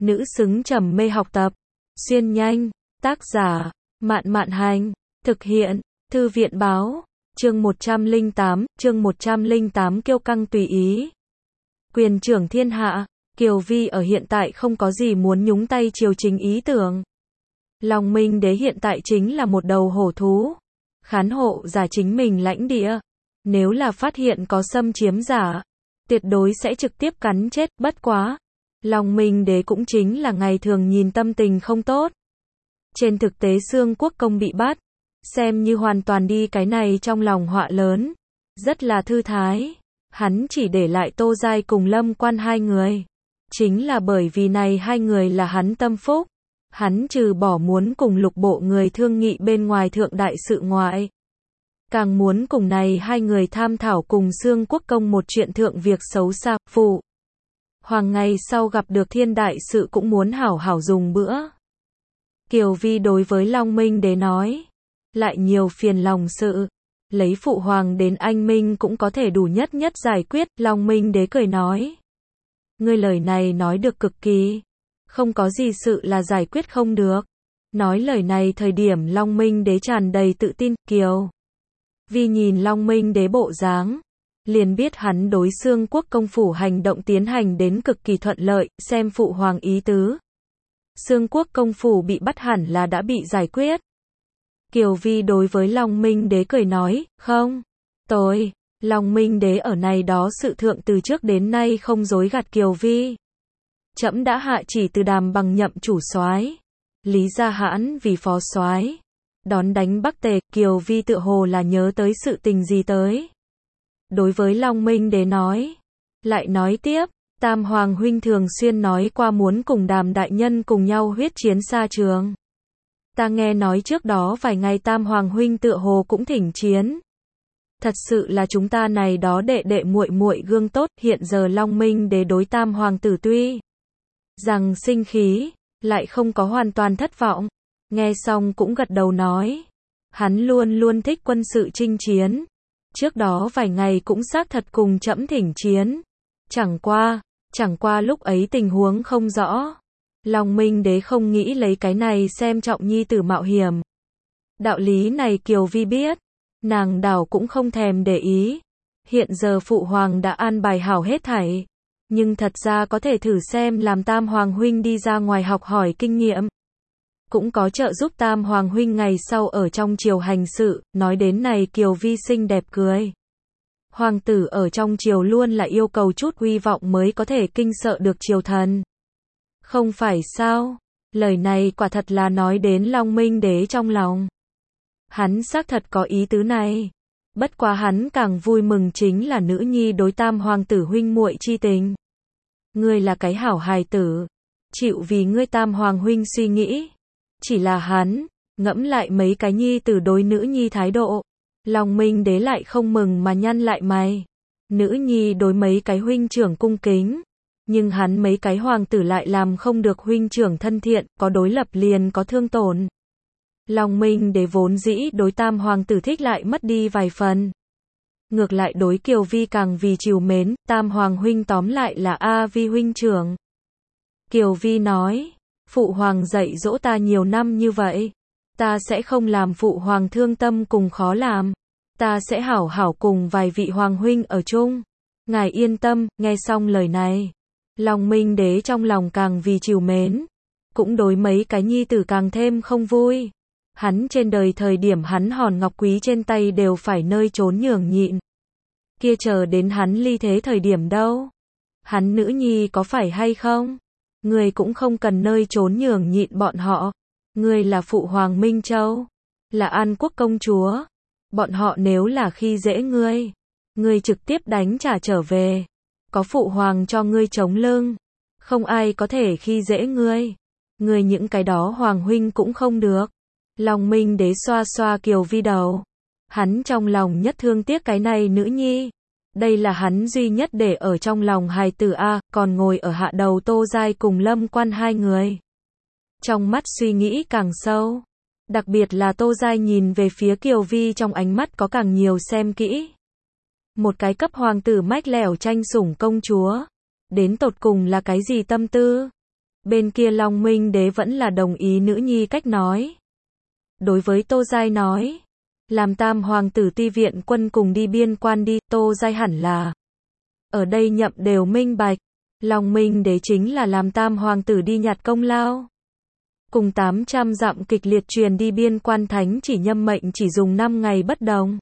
nữ xứng trầm mê học tập. Xuyên nhanh, tác giả, Mạn Mạn Hành, thực hiện, Thư viện Báo, chương 108 kiêu căng tùy ý. Quyền trưởng thiên hạ, Kiều Vi ở hiện tại không có gì muốn nhúng tay chiều chính ý tưởng. Long Minh Đế hiện tại chính là một đầu hổ thú, khán hộ giả chính mình lãnh địa. Nếu là phát hiện có xâm chiếm giả, tuyệt đối sẽ trực tiếp cắn chết, bất quá. Long Minh Đế cũng chính là ngày thường nhìn tâm tình không tốt. Trên thực tế Xương Quốc Công bị bắt, xem như hoàn toàn đi cái này trong lòng họa lớn. Rất là thư thái, hắn chỉ để lại Tô Giai cùng Lâm Quan hai người. Chính là bởi vì này hai người là hắn tâm phúc. Hắn trừ bỏ muốn cùng lục bộ người thương nghị bên ngoài thượng đại sự ngoại, càng muốn cùng này hai người tham thảo cùng Xương Quốc Công một chuyện thượng việc xấu xa. Phụ hoàng ngày sau gặp được thiên đại sự cũng muốn hảo hảo dùng bữa. Kiều Vi đối với Long Minh Đế nói, lại nhiều phiền lòng sự, lấy phụ hoàng đến anh minh cũng có thể đủ nhất giải quyết. Long Minh Đế cười nói, ngươi lời này nói được cực kỳ, không có gì sự là giải quyết không được. Nói lời này thời điểm Long Minh Đế tràn đầy tự tin. Kiều Vi nhìn Long Minh Đế bộ dáng, liền biết hắn đối Xương Quốc Công phủ hành động tiến hành đến cực kỳ thuận lợi. Xem phụ hoàng ý tứ, Xương Quốc Công phủ bị bắt hẳn là đã bị giải quyết. Kiều Vi đối với Long Minh Đế cười nói, không, tôi, Long Minh Đế ở này đó sự thượng từ trước đến nay không dối gạt Kiều Vi. Trẫm đã hạ chỉ từ Đàm Bằng nhậm chủ soái, Lý Gia Hãn vì phó soái, đón đánh Bắc Tề. Kiều Vi tựa hồ là nhớ tới sự tình gì tới. Đối với Long Minh Đế nói, lại nói tiếp, Tam Hoàng huynh thường xuyên nói qua muốn cùng Đàm đại nhân cùng nhau huyết chiến xa trường. Ta nghe nói trước đó vài ngày Tam Hoàng huynh tựa hồ cũng thỉnh chiến. Thật sự là chúng ta này đó đệ đệ muội muội gương tốt. Hiện giờ Long Minh Đế đối Tam Hoàng tử tuy rằng sinh khí, lại không có hoàn toàn thất vọng. Nghe xong cũng gật đầu nói, hắn luôn luôn thích quân sự chinh chiến. Trước đó vài ngày cũng xác thật cùng trẫm thỉnh chiến. Chẳng qua lúc ấy tình huống không rõ. Long Minh Đế không nghĩ lấy cái này xem trọng nhi tử mạo hiểm. Đạo lý này Kiều Vi biết, nàng đảo cũng không thèm để ý. Hiện giờ phụ hoàng đã an bài hảo hết thảy, nhưng thật ra có thể thử xem làm Tam Hoàng huynh đi ra ngoài học hỏi kinh nghiệm, cũng có trợ giúp Tam Hoàng huynh ngày sau ở trong triều hành sự. Nói đến này Kiều Vi xinh đẹp cười. Hoàng tử ở trong triều luôn là yêu cầu chút uy vọng mới có thể kinh sợ được triều thần. Không phải sao? Lời này quả thật là nói đến Long Minh Đế trong lòng. Hắn xác thật có ý tứ này. Bất quá hắn càng vui mừng chính là nữ nhi đối Tam Hoàng tử huynh muội chi tình. Ngươi là cái hảo hài tử, chịu vì ngươi Tam Hoàng huynh suy nghĩ. Chỉ là hắn, ngẫm lại mấy cái nhi tử đối nữ nhi thái độ. Long Minh Đế lại không mừng mà nhăn lại mày. Nữ nhi đối mấy cái huynh trưởng cung kính, nhưng hắn mấy cái hoàng tử lại làm không được huynh trưởng thân thiện, có đối lập liền có thương tổn. Long Minh Đế vốn dĩ đối Tam Hoàng tử thích lại mất đi vài phần. Ngược lại đối Kiều Vi càng vì trìu mến. Tam Hoàng huynh tóm lại là A Vi huynh trưởng. Kiều Vi nói, phụ hoàng dạy dỗ ta nhiều năm như vậy, ta sẽ không làm phụ hoàng thương tâm cùng khó làm. Ta sẽ hảo hảo cùng vài vị hoàng huynh ở chung. Ngài yên tâm. Nghe xong lời này, Long Minh Đế trong lòng càng vì trìu mến, cũng đối mấy cái nhi tử càng thêm không vui. Hắn trên đời thời điểm hắn hòn ngọc quý trên tay đều phải nơi trốn nhường nhịn. Kia chờ đến hắn ly thế thời điểm đâu? Hắn nữ nhi có phải hay không? Người cũng không cần nơi trốn nhường nhịn bọn họ. Người là phụ hoàng Minh Châu, là An Quốc công chúa. Bọn họ nếu là khi dễ ngươi trực tiếp đánh trả trở về. Có phụ hoàng cho ngươi chống lưng, không ai có thể khi dễ ngươi. Ngươi những cái đó hoàng huynh cũng không được. Long Minh Đế xoa xoa Kiều Vi đầu. Hắn trong lòng nhất thương tiếc cái này nữ nhi. Đây là hắn duy nhất để ở trong lòng hài tử a. Còn ngồi ở hạ đầu Tô Giai cùng Lâm Quan hai người, trong mắt suy nghĩ càng sâu. Đặc biệt là Tô Giai nhìn về phía Kiều Vi trong ánh mắt có càng nhiều xem kỹ. Một cái cấp hoàng tử mách lẻo tranh sủng công chúa, đến tột cùng là cái gì tâm tư? Bên kia Long Minh Đế vẫn là đồng ý nữ nhi cách nói. Đối với Tô Giai nói, làm tam hoàng tử ti viện quân cùng đi biên quan đi, Tô Giai hẳn là. Ở đây Nhậm đều minh bạch, Long Minh Đế chính là làm tam hoàng tử đi nhặt công lao. Cùng 800 dặm kịch liệt truyền đi biên quan thánh chỉ nhâm mệnh chỉ dùng 5 ngày bất đồng.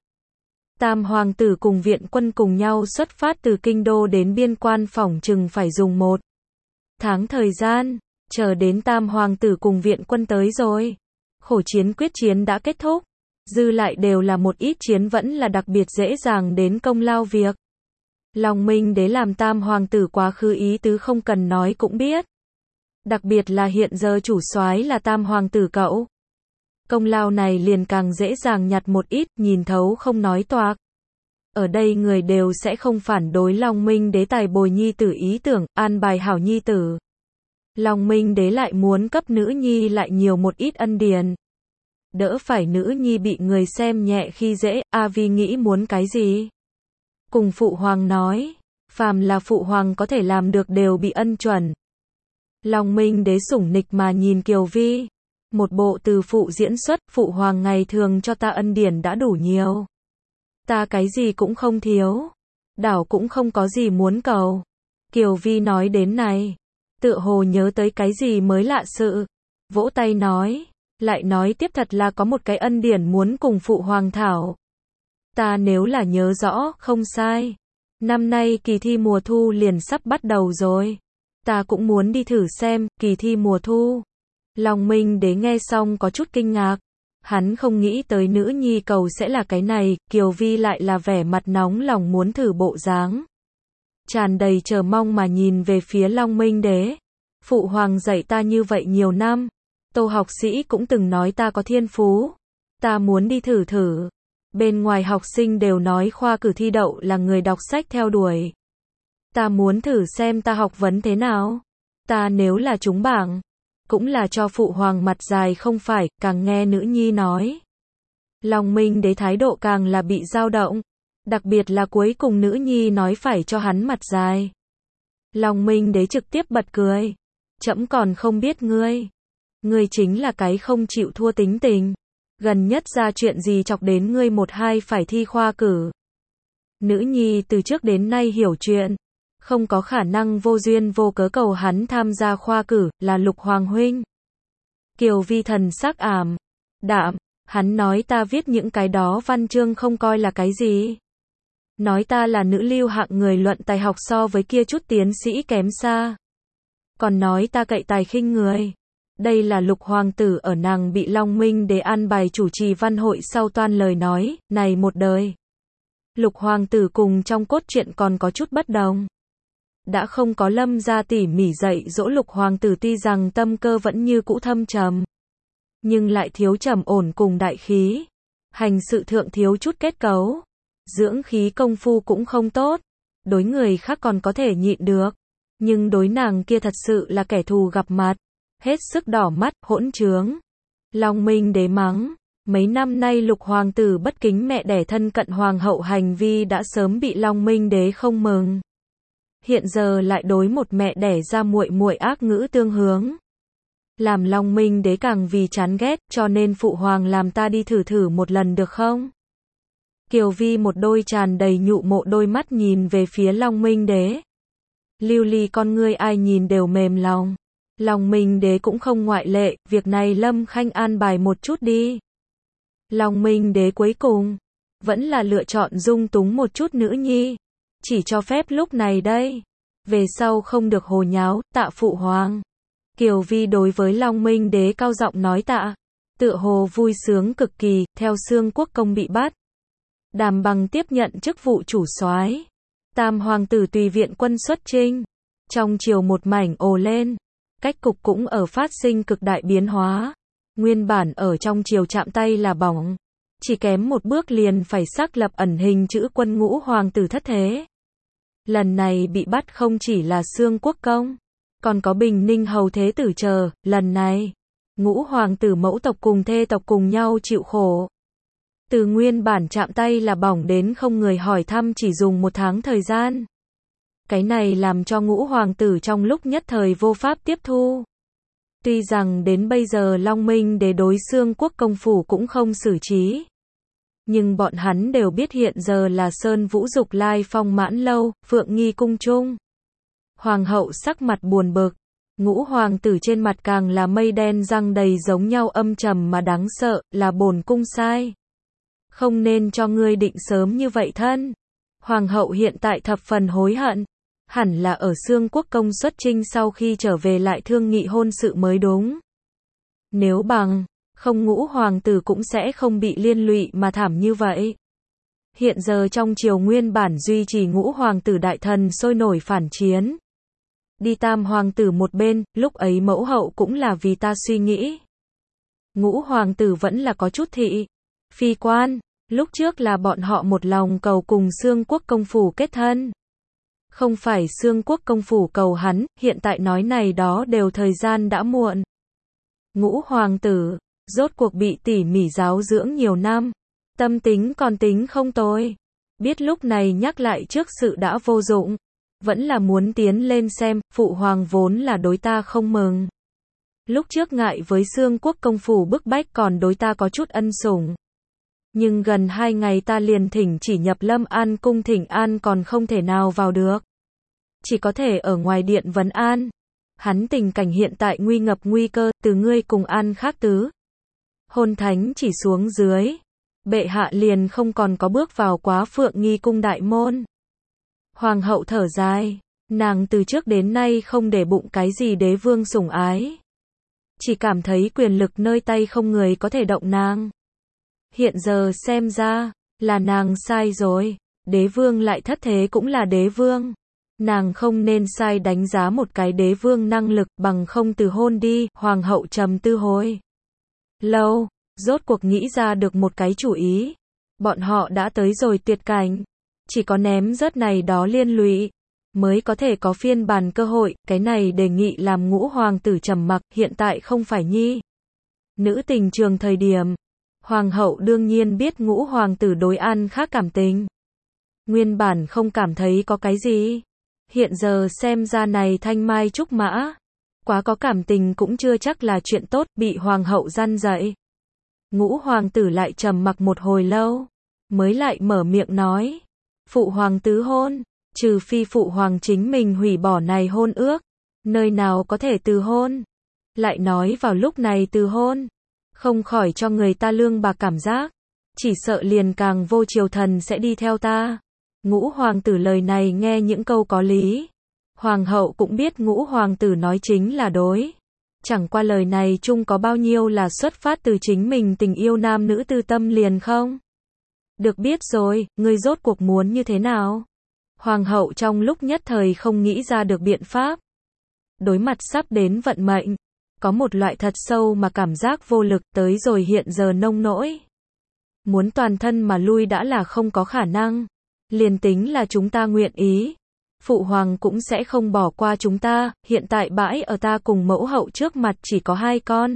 Tam hoàng tử cùng viện quân cùng nhau xuất phát từ kinh đô đến biên quan phỏng chừng phải dùng 1 tháng thời gian, chờ đến tam hoàng tử cùng viện quân tới rồi. Khổ chiến quyết chiến đã kết thúc, dư lại đều là một ít chiến vẫn là đặc biệt dễ dàng đến công lao việc. Long Minh Đế làm tam hoàng tử quá khứ ý tứ không cần nói cũng biết. Đặc biệt là hiện giờ chủ soái là tam hoàng tử cậu. Công lao này liền càng dễ dàng nhặt một ít, nhìn thấu không nói toạc. Ở đây người đều sẽ không phản đối Long Minh Đế tài bồi nhi tử ý tưởng, an bài hảo nhi tử. Long Minh Đế lại muốn cấp nữ nhi lại nhiều một ít ân điền. Đỡ phải nữ nhi bị người xem nhẹ khi dễ, A Vi nghĩ muốn cái gì? Cùng phụ hoàng nói, phàm là phụ hoàng có thể làm được đều bị ân chuẩn. Long Minh Đế sủng nịch mà nhìn Kiều Vi. Một bộ từ phụ diễn xuất, phụ hoàng ngày thường cho ta ân điển đã đủ nhiều. Ta cái gì cũng không thiếu. Đảo cũng không có gì muốn cầu. Kiều Vi nói đến này. Tựa hồ nhớ tới cái gì mới lạ sự. Vỗ tay nói. Lại nói tiếp thật là có một cái ân điển muốn cùng phụ hoàng thảo. Ta nếu là nhớ rõ, không sai. Năm nay kỳ thi mùa thu liền sắp bắt đầu rồi. Ta cũng muốn đi thử xem, kỳ thi mùa thu. Long Minh Đế nghe xong có chút kinh ngạc. Hắn không nghĩ tới nữ nhi cầu sẽ là cái này, Kiều Vi lại là vẻ mặt nóng lòng muốn thử bộ dáng. Tràn đầy chờ mong mà nhìn về phía Long Minh Đế. Phụ hoàng dạy ta như vậy nhiều năm. Tô học sĩ cũng từng nói ta có thiên phú. Ta muốn đi thử thử. Bên ngoài học sinh đều nói khoa cử thi đậu là người đọc sách theo đuổi. Ta muốn thử xem ta học vấn thế nào. Ta nếu là trúng bảng, cũng là cho phụ hoàng mặt dài không phải, càng nghe nữ nhi nói. Long Minh Đế thái độ càng là bị dao động. Đặc biệt là cuối cùng nữ nhi nói phải cho hắn mặt dài. Long Minh Đế trực tiếp bật cười. Trẫm còn không biết ngươi. Ngươi chính là cái không chịu thua tính tình. Gần nhất ra chuyện gì chọc đến ngươi một hai phải thi khoa cử. Nữ nhi từ trước đến nay hiểu chuyện. Không có khả năng vô duyên vô cớ cầu hắn tham gia khoa cử, là Lục Hoàng huynh. Kiều Vi thần sắc ảm đạm, hắn nói ta viết những cái đó văn chương không coi là cái gì. Nói ta là nữ lưu hạng người luận tài học so với kia chút tiến sĩ kém xa. Còn nói ta cậy tài khinh người. Đây là Lục Hoàng tử ở nàng bị Long Minh Đế an bài chủ trì văn hội sau toan lời nói, này một đời. Lục Hoàng tử cùng trong cốt truyện còn có chút bất đồng. Đã không có Lâm gia tỉ mỉ dạy dỗ Lục Hoàng tử tuy rằng tâm cơ vẫn như cũ thâm trầm. Nhưng lại thiếu trầm ổn cùng đại khí. Hành sự thượng thiếu chút kết cấu. Dưỡng khí công phu cũng không tốt. Đối người khác còn có thể nhịn được. Nhưng đối nàng kia thật sự là kẻ thù gặp mặt. Hết sức đỏ mắt, hỗn trướng. Long Minh Đế mắng. Mấy năm nay Lục Hoàng tử bất kính mẹ đẻ thân cận hoàng hậu hành vi đã sớm bị Long Minh Đế không mừng. Hiện giờ lại đối một mẹ đẻ ra muội muội ác ngữ tương hướng. Làm Long Minh Đế càng vì chán ghét, cho nên phụ hoàng làm ta đi thử thử một lần được không? Kiều Vi một đôi tràn đầy nhụ mộ đôi mắt nhìn về phía Long Minh Đế. Lưu ly con ngươi ai nhìn đều mềm lòng. Long Minh Đế cũng không ngoại lệ, việc này Lâm Khanh an bài một chút đi. Long Minh Đế cuối cùng vẫn là lựa chọn dung túng một chút nữ nhi. Chỉ cho phép lúc này đây. Về sau không được hồ nháo, tạ phụ hoàng. Kiều Vi đối với Long Minh Đế cao giọng nói tạ. Tựa hồ vui sướng cực kỳ, theo Xương Quốc công bị bắt. Đàm Bằng tiếp nhận chức vụ chủ soái. Tam hoàng tử tùy viện quân xuất chinh. Trong triều một mảnh ồ lên. Cách cục cũng ở phát sinh cực đại biến hóa. Nguyên bản ở trong triều chạm tay là bỏng. Chỉ kém một bước liền phải xác lập ẩn hình chữ quân ngũ hoàng tử thất thế. Lần này bị bắt không chỉ là Xương Quốc công, còn có Bình Ninh hầu thế tử chờ, lần này, ngũ hoàng tử mẫu tộc cùng thê tộc cùng nhau chịu khổ. Từ nguyên bản chạm tay là bỏng đến không người hỏi thăm chỉ dùng 1 tháng thời gian. Cái này làm cho ngũ hoàng tử trong lúc nhất thời vô pháp tiếp thu. Tuy rằng đến bây giờ Long Minh Đế đối Xương Quốc công phủ cũng không xử trí. Nhưng bọn hắn đều biết hiện giờ là Sơn Vũ Dục Lai Phong Mãn Lâu, Phượng Nghi Cung Trung. Hoàng hậu sắc mặt buồn bực. Ngũ hoàng tử trên mặt càng là mây đen răng đầy giống nhau âm trầm mà đáng sợ, là bổn cung sai. Không nên cho ngươi định sớm như vậy thân. Hoàng hậu hiện tại thập phần hối hận. Hẳn là ở Xương Quốc công xuất chinh sau khi trở về lại thương nghị hôn sự mới đúng. Nếu bằng không ngũ hoàng tử cũng sẽ không bị liên lụy mà thảm như vậy. Hiện giờ trong triều nguyên bản duy trì ngũ hoàng tử đại thần sôi nổi phản chiến. Đi tam hoàng tử một bên, lúc ấy mẫu hậu cũng là vì ta suy nghĩ. Ngũ hoàng tử vẫn là có chút thị. Phi quan, lúc trước là bọn họ một lòng cầu cùng Xương Quốc công phủ kết thân. Không phải Xương Quốc công phủ cầu hắn, hiện tại nói này đó đều thời gian đã muộn. Ngũ hoàng tử, rốt cuộc bị tỉ mỉ giáo dưỡng nhiều năm. Tâm tính còn tính không tồi. Biết lúc này nhắc lại trước sự đã vô dụng. Vẫn là muốn tiến lên xem, phụ hoàng vốn là đối ta không mừng. Lúc trước ngại với Xương Quốc công phủ bức bách còn đối ta có chút ân sủng. Nhưng gần 2 ngày ta liền thỉnh chỉ nhập Lâm An cung thỉnh an còn không thể nào vào được. Chỉ có thể ở ngoài điện vấn an. Hắn tình cảnh hiện tại nguy ngập nguy cơ, từ ngươi cùng an khác tứ. Hôn thánh chỉ xuống dưới. Bệ hạ liền không còn có bước vào quá Phượng Nghi cung đại môn. Hoàng hậu thở dài. Nàng từ trước đến nay không để bụng cái gì đế vương sủng ái. Chỉ cảm thấy quyền lực nơi tay không người có thể động nàng. Hiện giờ xem ra, là nàng sai rồi. Đế vương lại thất thế cũng là đế vương. Nàng không nên sai đánh giá một cái đế vương năng lực bằng không từ hôn đi. Hoàng hậu trầm tư hồi lâu, rốt cuộc nghĩ ra được một cái chủ ý. Bọn họ đã tới rồi tuyệt cảnh. Chỉ có ném rớt này đó liên lụy, mới có thể có phiên bản cơ hội. Cái này đề nghị làm ngũ hoàng tử trầm mặc, hiện tại không phải nhi nữ tình trường thời điểm. Hoàng hậu đương nhiên biết ngũ hoàng tử đối an khác cảm tình. Nguyên bản không cảm thấy có cái gì. Hiện giờ xem ra này thanh mai trúc mã. Quá có cảm tình cũng chưa chắc là chuyện tốt, bị hoàng hậu răn dạy. Ngũ hoàng tử lại trầm mặc một hồi lâu. Mới lại mở miệng nói. Phụ hoàng tứ hôn. Trừ phi phụ hoàng chính mình hủy bỏ này hôn ước. Nơi nào có thể từ hôn. Lại nói vào lúc này từ hôn. Không khỏi cho người ta lương bạc cảm giác. Chỉ sợ liền càng vô triều thần sẽ đi theo ta. Ngũ hoàng tử lời này nghe những câu có lý. Hoàng hậu cũng biết ngũ hoàng tử nói chính là đối. Chẳng qua lời này chung có bao nhiêu là xuất phát từ chính mình tình yêu nam nữ tư tâm liền không? Được biết rồi, ngươi rốt cuộc muốn như thế nào? Hoàng hậu trong lúc nhất thời không nghĩ ra được biện pháp. Đối mặt sắp đến vận mệnh. Có một loại thật sâu mà cảm giác vô lực tới rồi hiện giờ nông nỗi. Muốn toàn thân mà lui đã là không có khả năng. Liền tính là chúng ta nguyện ý. Phụ hoàng cũng sẽ không bỏ qua chúng ta, hiện tại bãi ở ta cùng mẫu hậu trước mặt chỉ có 2 con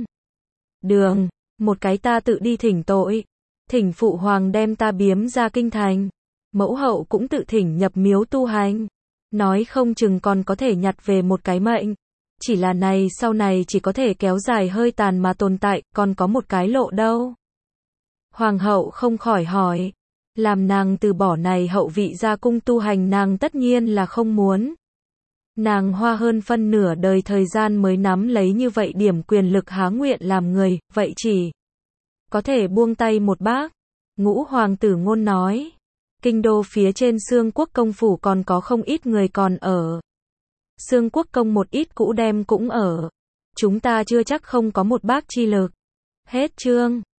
đường, một cái ta tự đi thỉnh tội. Thỉnh phụ hoàng đem ta biếm ra kinh thành. Mẫu hậu cũng tự thỉnh nhập miếu tu hành. Nói không chừng còn có thể nhặt về một cái mệnh. Chỉ là này sau này chỉ có thể kéo dài hơi tàn mà tồn tại, còn có một cái lộ đâu. Hoàng hậu không khỏi hỏi. Làm nàng từ bỏ này hậu vị ra cung tu hành nàng tất nhiên là không muốn. Nàng hoa hơn phân nửa đời thời gian mới nắm lấy như vậy điểm quyền lực há nguyện làm người, vậy chỉ có thể buông tay một bác. Ngũ hoàng tử ngôn nói. Kinh đô phía trên Xương Quốc công phủ còn có không ít người còn ở. Xương Quốc công một ít cũ đem cũng ở. Chúng ta chưa chắc không có một bác chi lực. Hết chương.